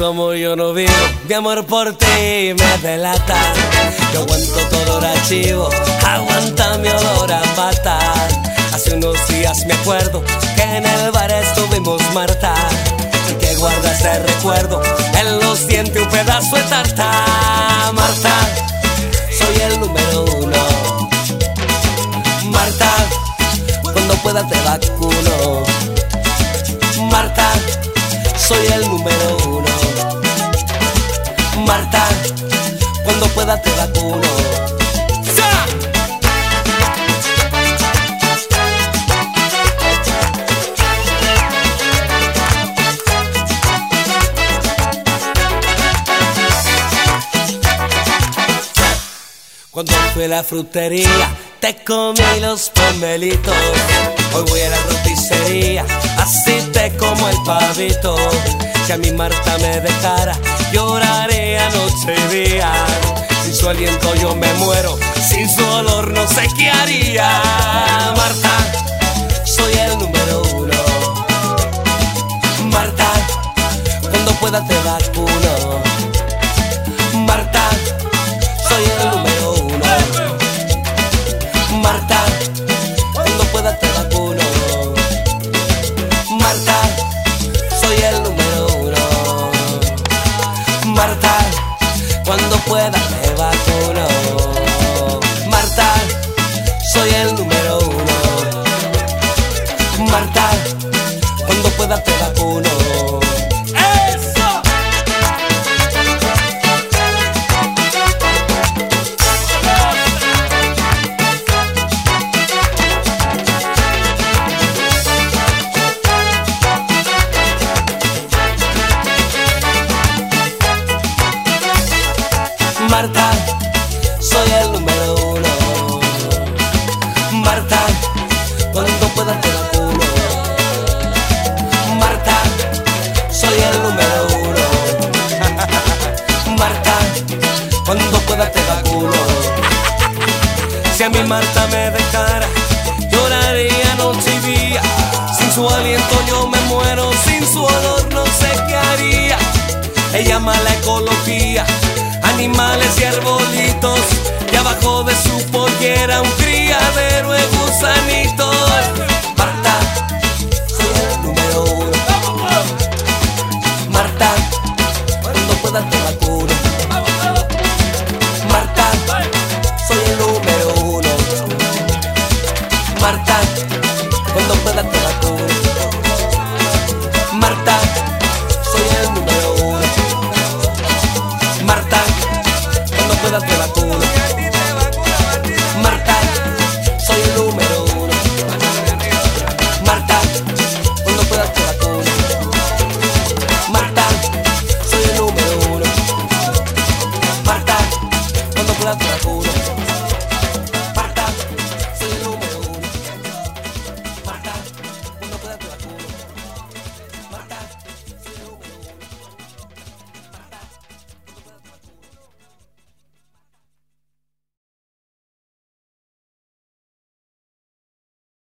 amor yo no vivo, mi amor por ti me delata. Yo aguanto todo el archivo, aguanta mi olor a pata. Hace unos días me acuerdo que en el bar estuvimos Marta, y que guarda ese recuerdo en los dientes un pedazo de tarta. Marta, soy el número uno. Marta, cuando pueda te vacuno. Marta, soy el número uno. Marta, cuando pueda te vacuno. ¡Sa! Cuando fui a la frutería te comí los pomelitos. Hoy voy a la roticería, así te como el pavito. Si a mi Marta me dejara, lloraré a noche y día. Sin su aliento yo me muero, sin su olor no sé qué haría. Marta, soy el número uno. Marta, cuando pueda te vacuno. Marta, soy el número uno. Marta, cuando pueda te vacuno. Marta, soy el número uno. Marta, cuando pueda te vacuno. Marta, soy el número uno. Marta, cuando pueda te vacuno. Marta, soy el número uno. Marta, cuando pueda te vacuno. Marta, soy el número uno. Marta, cuando pueda te vacuno. Si a mi Marta me dejara, lloraría noche y día. Sin su aliento yo me muero, sin su olor no sé qué haría. Ella ama la ecología, animales y arbolitos, y abajo de su pollera un criadero de gusanitos.